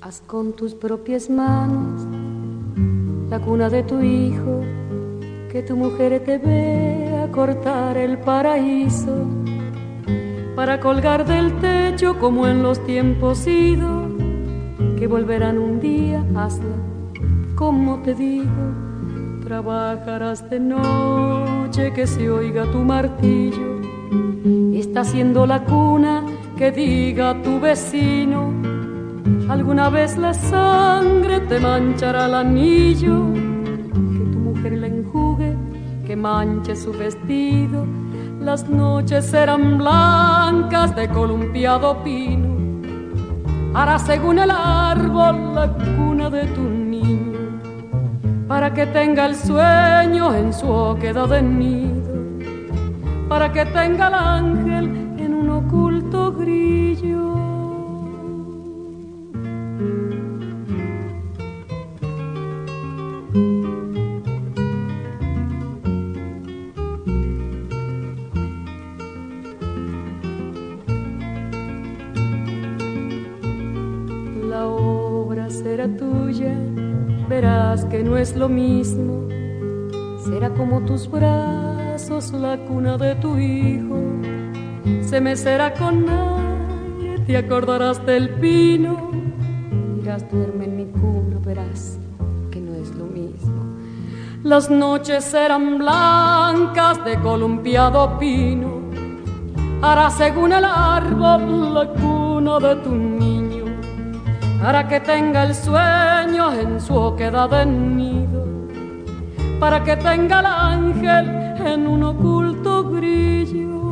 Haz con tus propias manos la cuna de tu hijo, que tu mujer te vea cortar el paraíso para colgar del techo como en los tiempos idos, que volverán un día. Hazla como te digo, trabajarás de noche, que se oiga tu martillo. Está haciendo la cuna, que diga tu vecino. Alguna vez la sangre te manchará el anillo, que tu mujer la enjugue, que manche su vestido. Las noches serán blancas de columpiado pino. Hará según el árbol la cuna de tu niño, para que tenga el sueño en su oquedad de nido, para que tenga el ángel en un oculto grillo. La obra será tuya, verás que no es lo mismo. Será como tus brazos la cuna de tu hijo. Se mecerá con aire, te acordarás del pino. Dirás, duerme en mi cuna, verás que no es lo mismo. Las noches serán blancas de columpiado pino. Hará según el árbol la cuna de tu niño, para que tenga el sueño en su oquedad de nido, para que tenga el ángel en un oculto grillo.